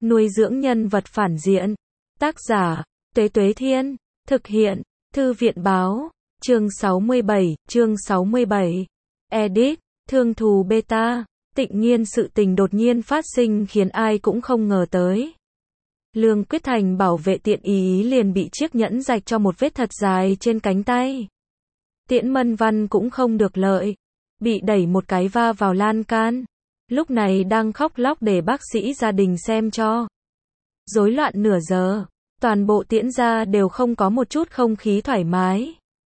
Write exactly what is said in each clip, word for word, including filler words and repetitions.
Nuôi dưỡng nhân vật phản diện. Tác giả, Tuế Tuế Thiên. Thực hiện, Thư viện Báo. Chương sáu mươi bảy, chương sáu mươi bảy. Edit, Thương thù beta. Tịnh Nghiên sự tình đột nhiên phát sinh khiến ai cũng không ngờ tới. Lương Quyết Thành bảo vệ Tiện Ý liền bị chiếc nhẫn rạch cho một vết thật dài trên cánh tay. Tiễn Mân Văn cũng không được lợi, bị đẩy một cái va vào lan can. Lúc này đang khóc lóc để bác sĩ gia đình xem cho. Rối loạn nửa giờ, toàn bộ Tiễn gia đều không có một chút không khí thoải mái.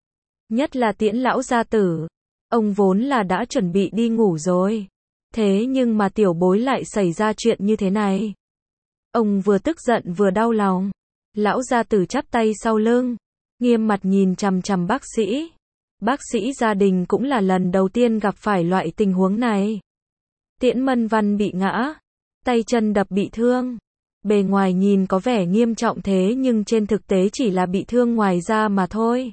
Nhất là Tiễn lão gia tử, ông vốn là đã chuẩn bị đi ngủ rồi. Thế nhưng mà tiểu bối lại xảy ra chuyện như thế này. Ông vừa tức giận vừa đau lòng. Lão gia tử chắp tay sau lưng, nghiêm mặt nhìn chằm chằm bác sĩ. Bác sĩ gia đình cũng là lần đầu tiên gặp phải loại tình huống này. Tiễn Mân Văn bị ngã, tay chân đập bị thương. Bề ngoài nhìn có vẻ nghiêm trọng thế nhưng trên thực tế chỉ là bị thương ngoài da mà thôi.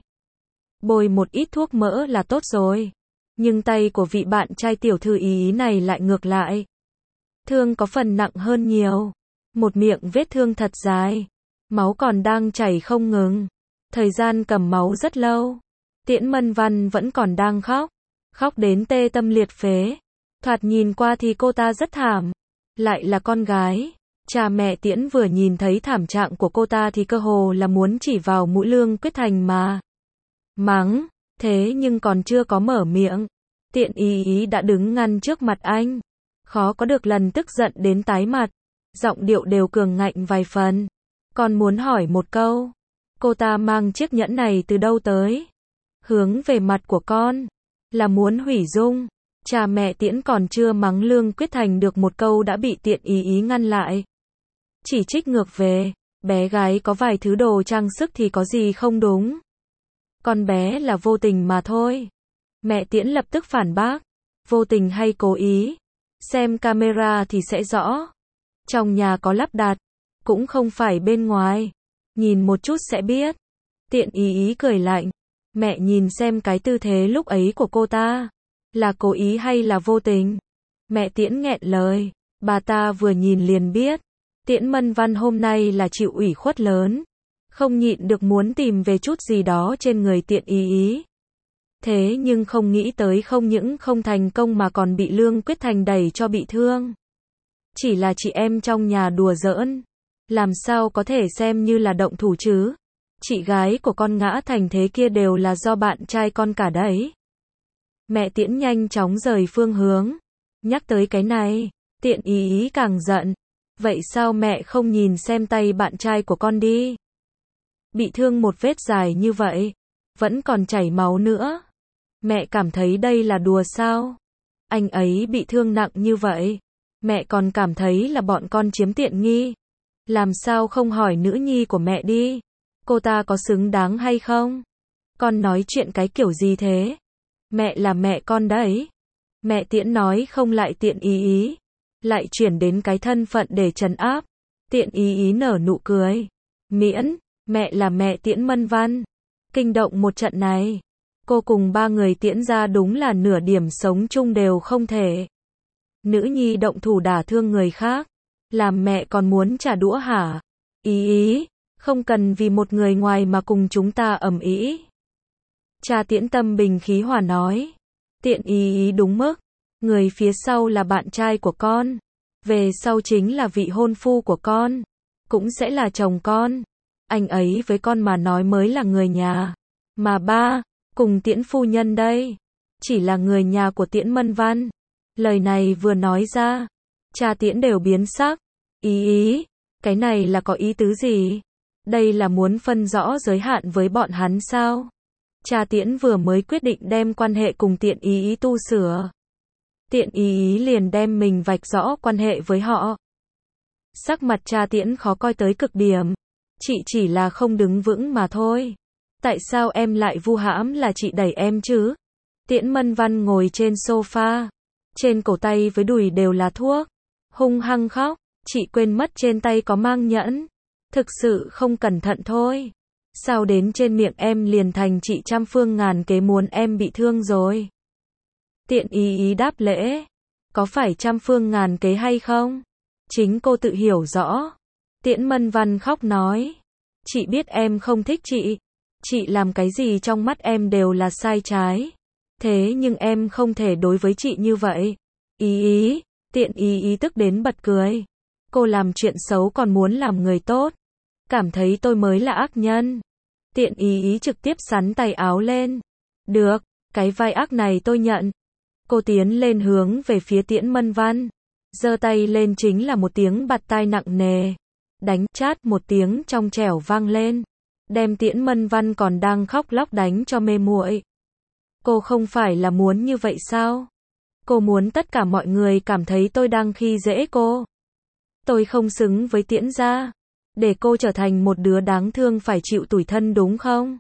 Bôi một ít thuốc mỡ là tốt rồi. Nhưng tay của vị bạn trai tiểu thư Ý này lại ngược lại. Thương có phần nặng hơn nhiều. Một miệng vết thương thật dài. Máu còn đang chảy không ngừng. Thời gian cầm máu rất lâu. Tiễn Mân Văn vẫn còn đang khóc. Khóc đến tê tâm liệt phế. Thoạt nhìn qua thì cô ta rất thảm. Lại là con gái. Cha mẹ Tiễn vừa nhìn thấy thảm trạng của cô ta thì cơ hồ là muốn chỉ vào mũi Lương Quyết Thành mà mắng. Thế nhưng còn chưa có mở miệng, Tiện Ý Ý đã đứng ngăn trước mặt anh. Khó có được lần tức giận đến tái mặt. Giọng điệu đều cường ngạnh vài phần. Con muốn hỏi một câu. Cô ta mang chiếc nhẫn này từ đâu tới? Hướng về mặt của con. Là muốn hủy dung. Cha mẹ Tiễn còn chưa mắng Lương Quyết Thành được một câu đã bị Tiện Ý Ý ngăn lại. Chỉ trích ngược về. Bé gái có vài thứ đồ trang sức thì có gì không đúng. Con bé là vô tình mà thôi. Mẹ Tiễn lập tức phản bác. Vô tình hay cố ý? Xem camera thì sẽ rõ. Trong nhà có lắp đặt. Cũng không phải bên ngoài. Nhìn một chút sẽ biết. Tiện Ý Ý cười lạnh. Mẹ nhìn xem cái tư thế lúc ấy của cô ta. Là cố ý hay là vô tình? Mẹ Tiễn nghẹn lời. Bà ta vừa nhìn liền biết. Tiễn Mân Văn hôm nay là chịu ủy khuất lớn. Không nhịn được muốn tìm về chút gì đó trên người Tiện Ý Ý. Thế nhưng không nghĩ tới không những không thành công mà còn bị Lương Quyết Thành đẩy cho bị thương. Chỉ là chị em trong nhà đùa giỡn. Làm sao có thể xem như là động thủ chứ? Chị gái của con ngã thành thế kia đều là do bạn trai con cả đấy. Mẹ Tiễn nhanh chóng rời phương hướng. Nhắc tới cái này, Tiện Ý Ý càng giận. Vậy sao mẹ không nhìn xem tay bạn trai của con đi? Bị thương một vết dài như vậy, vẫn còn chảy máu nữa. Mẹ cảm thấy đây là đùa sao? Anh ấy bị thương nặng như vậy, mẹ còn cảm thấy là bọn con chiếm tiện nghi. Làm sao không hỏi nữ nhi của mẹ đi? Cô ta có xứng đáng hay không? Con nói chuyện cái kiểu gì thế? Mẹ là mẹ con đấy. Mẹ Tiễn nói không lại Tiện Ý Ý. Lại chuyển đến cái thân phận để trấn áp. Tiện Ý Ý nở nụ cười. Miễn, mẹ là mẹ Tiễn Mân Văn. Kinh động một trận này. Cô cùng ba người Tiễn ra đúng là nửa điểm sống chung đều không thể. Nữ nhi động thủ đả thương người khác. Làm mẹ còn muốn trả đũa hả? Ý Ý, không cần vì một người ngoài mà cùng chúng ta ầm ĩ. Cha Tiễn tâm bình khí hòa nói. Tiện Ý Ý đúng mức. Người phía sau là bạn trai của con. Về sau chính là vị hôn phu của con. Cũng sẽ là chồng con. Anh ấy với con mà nói mới là người nhà. Mà ba, cùng Tiễn phu nhân đây, chỉ là người nhà của Tiễn Mân Văn. Lời này vừa nói ra, cha Tiễn đều biến sắc. Ý Ý, cái này là có ý tứ gì? Đây là muốn phân rõ giới hạn với bọn hắn sao? Cha Tiễn vừa mới quyết định đem quan hệ cùng Tiện Ý Ý tu sửa. Tiện Ý Ý liền đem mình vạch rõ quan hệ với họ. Sắc mặt cha Tiễn khó coi tới cực điểm. Chị chỉ là không đứng vững mà thôi. Tại sao em lại vu hãm là chị đẩy em chứ? Tiễn Mân Văn ngồi trên sofa. Trên cổ tay với đùi đều là thuốc. Hung hăng khóc. Chị quên mất trên tay có mang nhẫn. Thực sự không cẩn thận thôi. Sao đến trên miệng em liền thành chị trăm phương ngàn kế muốn em bị thương rồi? Tiện Ý Ý đáp lễ. Có phải trăm phương ngàn kế hay không? Chính cô tự hiểu rõ. Tiễn Mân Văn khóc nói. Chị biết em không thích chị. Chị làm cái gì trong mắt em đều là sai trái. Thế nhưng em không thể đối với chị như vậy. Ý ý, Tiện ý ý tức đến bật cười. Cô làm chuyện xấu còn muốn làm người tốt. Cảm thấy tôi mới là ác nhân. Tiện ý ý trực tiếp xắn tay áo lên. Được, cái vai ác này tôi nhận. Cô tiến lên hướng về phía Tiễn Mân Văn. Giơ tay lên chính là một tiếng bạt tai nặng nề. Đánh chát một tiếng trong trẻo vang lên. Đem Tiễn Mân Văn còn đang khóc lóc đánh cho mê muội. Cô không phải là muốn như vậy sao? Cô muốn tất cả mọi người cảm thấy tôi đang khi dễ cô. Tôi không xứng với Tiễn gia. Để cô trở thành một đứa đáng thương phải chịu tủi thân đúng không?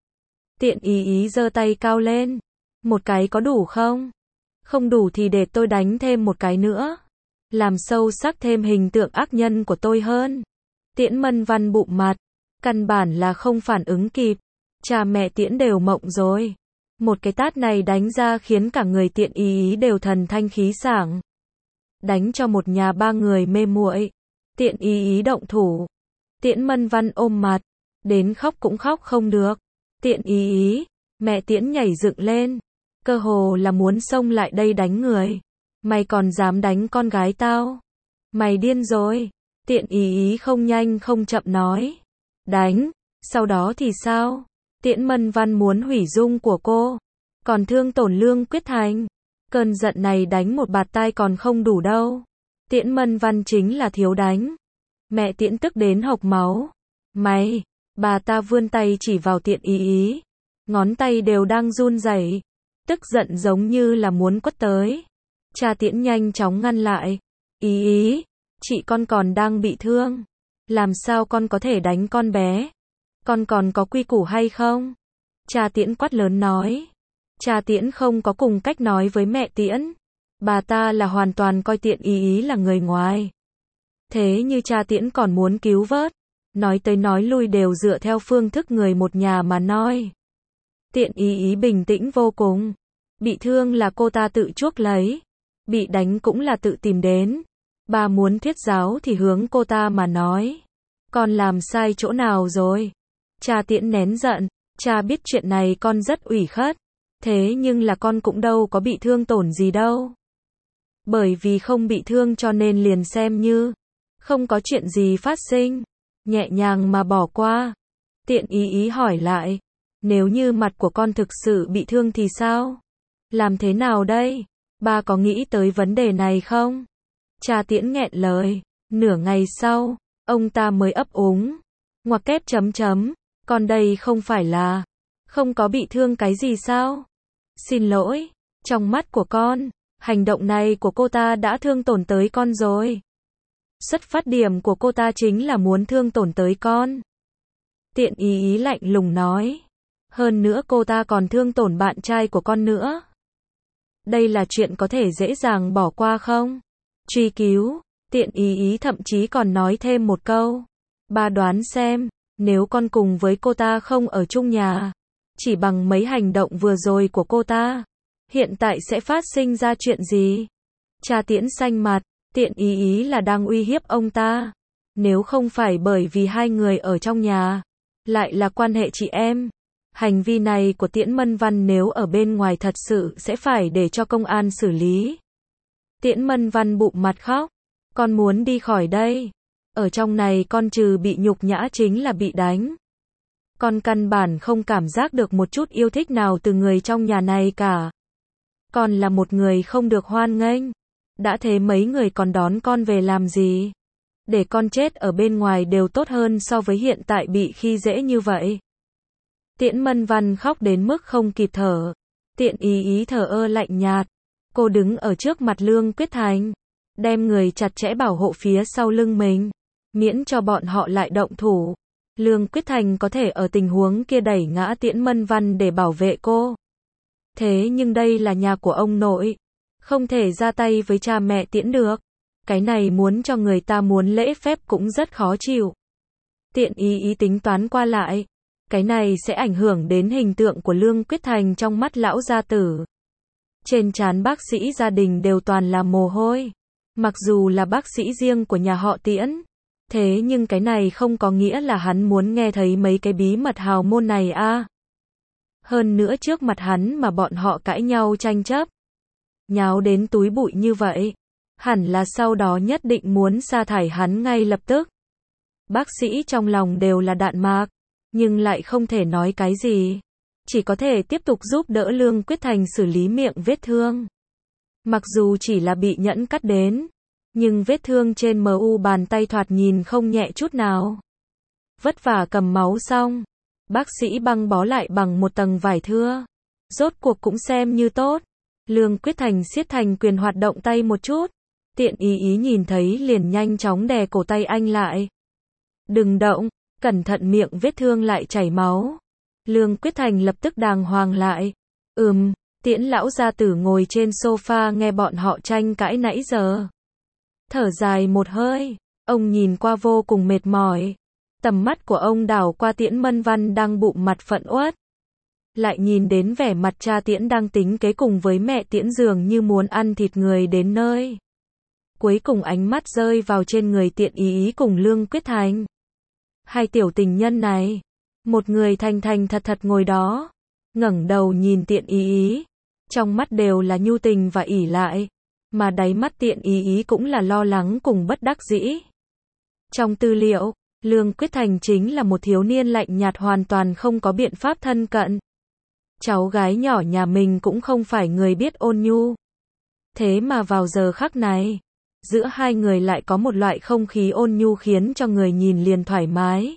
Tiện ý ý giơ tay cao lên. Một cái có đủ không? Không đủ thì để tôi đánh thêm một cái nữa. Làm sâu sắc thêm hình tượng ác nhân của tôi hơn. Tiễn Mân Văn bụm mặt. Căn bản là không phản ứng kịp. Cha mẹ Tiễn đều mộng rồi. Một cái tát này đánh ra khiến cả người Tiện ý ý đều thần thanh khí sảng. Đánh cho một nhà ba người mê muội. Tiện ý ý động thủ. Tiễn Mân Văn ôm mặt. Đến khóc cũng khóc không được. Tiện ý ý. Mẹ Tiễn nhảy dựng lên. Cơ hồ là muốn xông lại đây đánh người. Mày còn dám đánh con gái tao? Mày điên rồi. Tiện ý ý không nhanh không chậm nói. Đánh. Sau đó thì sao? Tiễn Mân Văn muốn hủy dung của cô. Còn thương tổn Lương Quyết Thành. Cơn giận này đánh một bạt tai còn không đủ đâu. Tiễn Mân Văn chính là thiếu đánh. Mẹ Tiễn tức đến hộc máu. Mày. Bà ta vươn tay chỉ vào Tiện ý ý. Ngón tay đều đang run rẩy. Tức giận giống như là muốn quất tới. Cha Tiễn nhanh chóng ngăn lại. Ý ý. Chị con còn đang bị thương. Làm sao con có thể đánh con bé? Con còn có quy củ hay không? Cha Tiễn quát lớn nói. Cha Tiễn không có cùng cách nói với mẹ Tiễn. Bà ta là hoàn toàn coi Tiện ý ý là người ngoài. Thế như cha Tiễn còn muốn cứu vớt. Nói tới nói lui đều dựa theo phương thức người một nhà mà nói. Tiện ý ý bình tĩnh vô cùng. Bị thương là cô ta tự chuốc lấy. Bị đánh cũng là tự tìm đến. Bà muốn thuyết giáo thì hướng cô ta mà nói. Con làm sai chỗ nào rồi? Cha Tiễn nén giận. Cha biết chuyện này con rất ủy khuất. Thế nhưng là con cũng đâu có bị thương tổn gì đâu. Bởi vì không bị thương cho nên liền xem như không có chuyện gì phát sinh. Nhẹ nhàng mà bỏ qua. Tiện ý ý hỏi lại. Nếu như mặt của con thực sự bị thương thì sao? Làm thế nào đây? Ba có nghĩ tới vấn đề này không? Cha Tiễn nghẹn lời. Nửa ngày sau, ông ta mới ấp úng. Ngoặc kép chấm chấm. Con đây không phải là không có bị thương cái gì sao? Xin lỗi. Trong mắt của con, hành động này của cô ta đã thương tổn tới con rồi. Xuất phát điểm của cô ta chính là muốn thương tổn tới con. Tiện ý ý lạnh lùng nói. Hơn nữa cô ta còn thương tổn bạn trai của con nữa. Đây là chuyện có thể dễ dàng bỏ qua không? Truy cứu. Tiện ý ý thậm chí còn nói thêm một câu. Ba đoán xem, nếu con cùng với cô ta không ở chung nhà, chỉ bằng mấy hành động vừa rồi của cô ta, hiện tại sẽ phát sinh ra chuyện gì? Cha Tiễn xanh mặt. Tiện ý ý là đang uy hiếp ông ta. Nếu không phải bởi vì hai người ở trong nhà, lại là quan hệ chị em. Hành vi này của Tiễn Mân Văn nếu ở bên ngoài thật sự sẽ phải để cho công an xử lý. Tiễn Mân Văn bụm mặt khóc. Con muốn đi khỏi đây. Ở trong này con trừ bị nhục nhã chính là bị đánh. Con căn bản không cảm giác được một chút yêu thích nào từ người trong nhà này cả. Con là một người không được hoan nghênh. Đã thế mấy người còn đón con về làm gì? Để con chết ở bên ngoài đều tốt hơn so với hiện tại bị khi dễ như vậy. Tiễn Mân Văn khóc đến mức không kịp thở. Tiện ý ý thở ơ lạnh nhạt. Cô đứng ở trước mặt Lương Quyết Thành, đem người chặt chẽ bảo hộ phía sau lưng mình, miễn cho bọn họ lại động thủ. Lương Quyết Thành có thể ở tình huống kia đẩy ngã Tiễn Mân Văn để bảo vệ cô. Thế nhưng đây là nhà của ông nội, không thể ra tay với cha mẹ Tiễn được. Cái này muốn cho người ta muốn lễ phép cũng rất khó chịu. Tiện ý ý tính toán qua lại. Cái này sẽ ảnh hưởng đến hình tượng của Lương Quyết Thành trong mắt lão gia tử. Trên trán bác sĩ gia đình đều toàn là mồ hôi. Mặc dù là bác sĩ riêng của nhà họ Tiễn, thế nhưng cái này không có nghĩa là hắn muốn nghe thấy mấy cái bí mật hào môn này a. Hơn nữa trước mặt hắn mà bọn họ cãi nhau tranh chấp, nháo đến túi bụi như vậy, hẳn là sau đó nhất định muốn sa thải hắn ngay lập tức. Bác sĩ trong lòng đều là đạn mạc, nhưng lại không thể nói cái gì, chỉ có thể tiếp tục giúp đỡ Lương Quyết Thành xử lý miệng vết thương. Mặc dù chỉ là bị nhẫn cắt đến, nhưng vết thương trên mu bàn tay thoạt nhìn không nhẹ chút nào. Vất vả cầm máu xong, bác sĩ băng bó lại bằng một tầng vải thưa. Rốt cuộc cũng xem như tốt. Lương Quyết Thành siết thành quyền hoạt động tay một chút. Tiện ý ý nhìn thấy liền nhanh chóng đè cổ tay anh lại. Đừng động, cẩn thận miệng vết thương lại chảy máu. Lương Quyết Thành lập tức đàng hoàng lại. Ừm, Tiễn lão gia tử ngồi trên sofa nghe bọn họ tranh cãi nãy giờ. Thở dài một hơi, ông nhìn qua vô cùng mệt mỏi. Tầm mắt của ông đảo qua Tiễn Mân Văn đang bụng mặt phẫn uất. Lại nhìn đến vẻ mặt cha Tiễn đang tính kế cùng với mẹ Tiễn dường như muốn ăn thịt người đến nơi. Cuối cùng ánh mắt rơi vào trên người Tiện ý ý cùng Lương Quyết Thành. Hai tiểu tình nhân này, một người thành thành thật thật ngồi đó, ngẩng đầu nhìn Tiện ý ý, trong mắt đều là nhu tình và ỷ lại, mà đáy mắt Tiện ý ý cũng là lo lắng cùng bất đắc dĩ. Trong tư liệu, Lương Quyết Thành chính là một thiếu niên lạnh nhạt hoàn toàn không có biện pháp thân cận. Cháu gái nhỏ nhà mình cũng không phải người biết ôn nhu. Thế mà vào giờ khắc này, giữa hai người lại có một loại không khí ôn nhu khiến cho người nhìn liền thoải mái.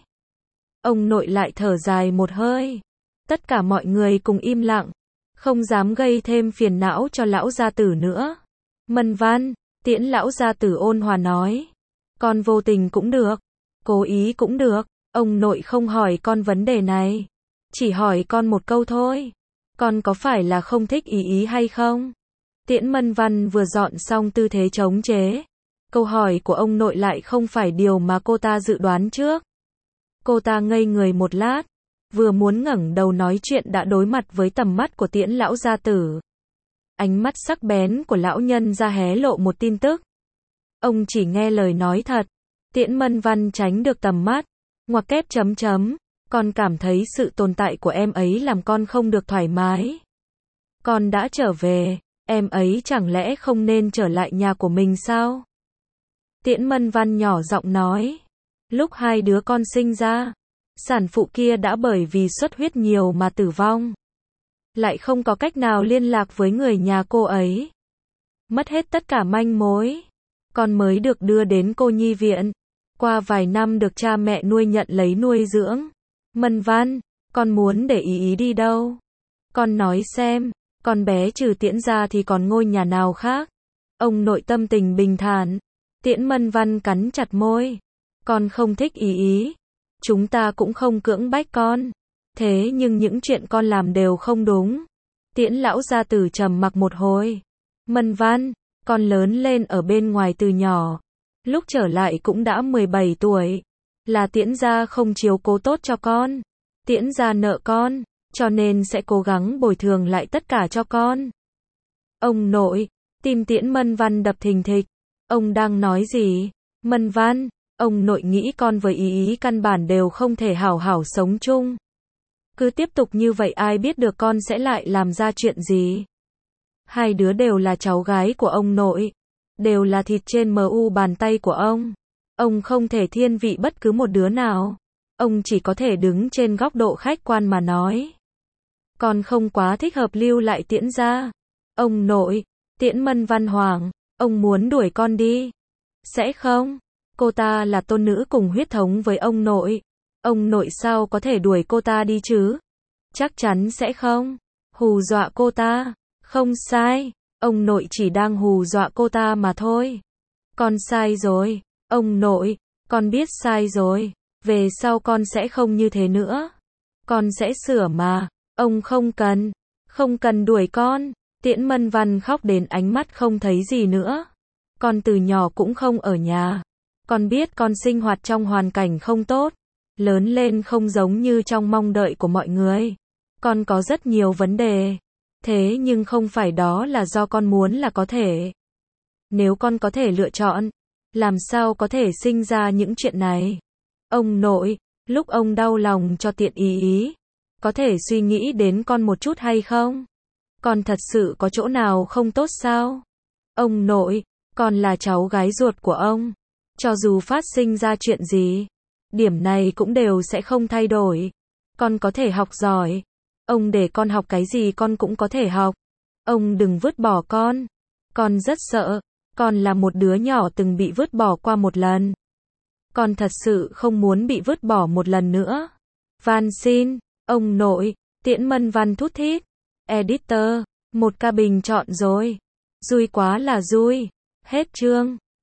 Ông nội lại thở dài một hơi. Tất cả mọi người cùng im lặng, không dám gây thêm phiền não cho lão gia tử nữa. Mân Văn, Tiễn lão gia tử ôn hòa nói. Con vô tình cũng được, cố ý cũng được, ông nội không hỏi con vấn đề này. Chỉ hỏi con một câu thôi. Con có phải là không thích ý ý hay không? Tiễn Mân Văn vừa dọn xong tư thế chống chế. Câu hỏi của ông nội lại không phải điều mà cô ta dự đoán trước. Cô ta ngây người một lát, vừa muốn ngẩng đầu nói chuyện đã đối mặt với tầm mắt của Tiễn lão gia tử. Ánh mắt sắc bén của lão nhân ra hé lộ một tin tức. Ông chỉ nghe lời nói thật. Tiễn Mân Văn tránh được tầm mắt, ngoặc kép chấm chấm. Con cảm thấy sự tồn tại của em ấy làm con không được thoải mái. Con đã trở về, em ấy chẳng lẽ không nên trở lại nhà của mình sao? Tiễn Mân Văn nhỏ giọng nói. Lúc hai đứa con sinh ra, sản phụ kia đã bởi vì xuất huyết nhiều mà tử vong. Lại không có cách nào liên lạc với người nhà cô ấy. Mất hết tất cả manh mối. Con mới được đưa đến cô nhi viện. Qua vài năm được cha mẹ nuôi nhận lấy nuôi dưỡng. Mân Văn, con muốn để ý ý đi đâu? Con nói xem, con bé trừ Tiễn ra thì còn ngôi nhà nào khác? Ông nội tâm tình bình thản. Tiễn Mân Văn cắn chặt môi. Con không thích ý ý. Chúng ta cũng không cưỡng bách con. Thế nhưng những chuyện con làm đều không đúng. Tiễn lão gia tử trầm mặc một hồi. Mân Văn, con lớn lên ở bên ngoài từ nhỏ. Lúc trở lại cũng đã mười bảy tuổi. Là Tiễn gia không chiếu cố tốt cho con. Tiễn gia nợ con, cho nên sẽ cố gắng bồi thường lại tất cả cho con. Ông nội, tim Tiễn Mân Văn đập thình thịch. Ông đang nói gì? Mân Văn, ông nội nghĩ con với ý ý căn bản đều không thể hảo hảo sống chung. Cứ tiếp tục như vậy ai biết được con sẽ lại làm ra chuyện gì. Hai đứa đều là cháu gái của ông nội. Đều là thịt trên mu bàn tay của ông. Ông không thể thiên vị bất cứ một đứa nào. Ông chỉ có thể đứng trên góc độ khách quan mà nói. Con không quá thích hợp lưu lại Tiễn gia. Ông nội, Tiễn Mân Văn hoảng, ông muốn đuổi con đi. Sẽ không? Cô ta là tôn nữ cùng huyết thống với ông nội. Ông nội sao có thể đuổi cô ta đi chứ? Chắc chắn sẽ không. Hù dọa cô ta. Không sai. Ông nội chỉ đang hù dọa cô ta mà thôi. Con sai rồi. Ông nội, con biết sai rồi. Về sau con sẽ không như thế nữa. Con sẽ sửa mà. Ông không cần. Không cần đuổi con. Tiễn Mân Văn khóc đến ánh mắt không thấy gì nữa. Con từ nhỏ cũng không ở nhà. Con biết con sinh hoạt trong hoàn cảnh không tốt. Lớn lên không giống như trong mong đợi của mọi người. Con có rất nhiều vấn đề. Thế nhưng không phải đó là do con muốn là có thể. Nếu con có thể lựa chọn, làm sao có thể sinh ra những chuyện này? Ông nội, lúc ông đau lòng cho tiện ý ý, có thể suy nghĩ đến con một chút hay không? Con thật sự có chỗ nào không tốt sao? Ông nội, con là cháu gái ruột của ông. Cho dù phát sinh ra chuyện gì, điểm này cũng đều sẽ không thay đổi. Con có thể học giỏi. Ông để con học cái gì con cũng có thể học. Ông đừng vứt bỏ con. Con rất sợ. Con là một đứa nhỏ từng bị vứt bỏ qua một lần. Con thật sự không muốn bị vứt bỏ một lần nữa. Van xin, ông nội, Tiễn Mân Văn thút thít. Editor, một ca bình chọn rồi. Vui quá là vui. Hết chương.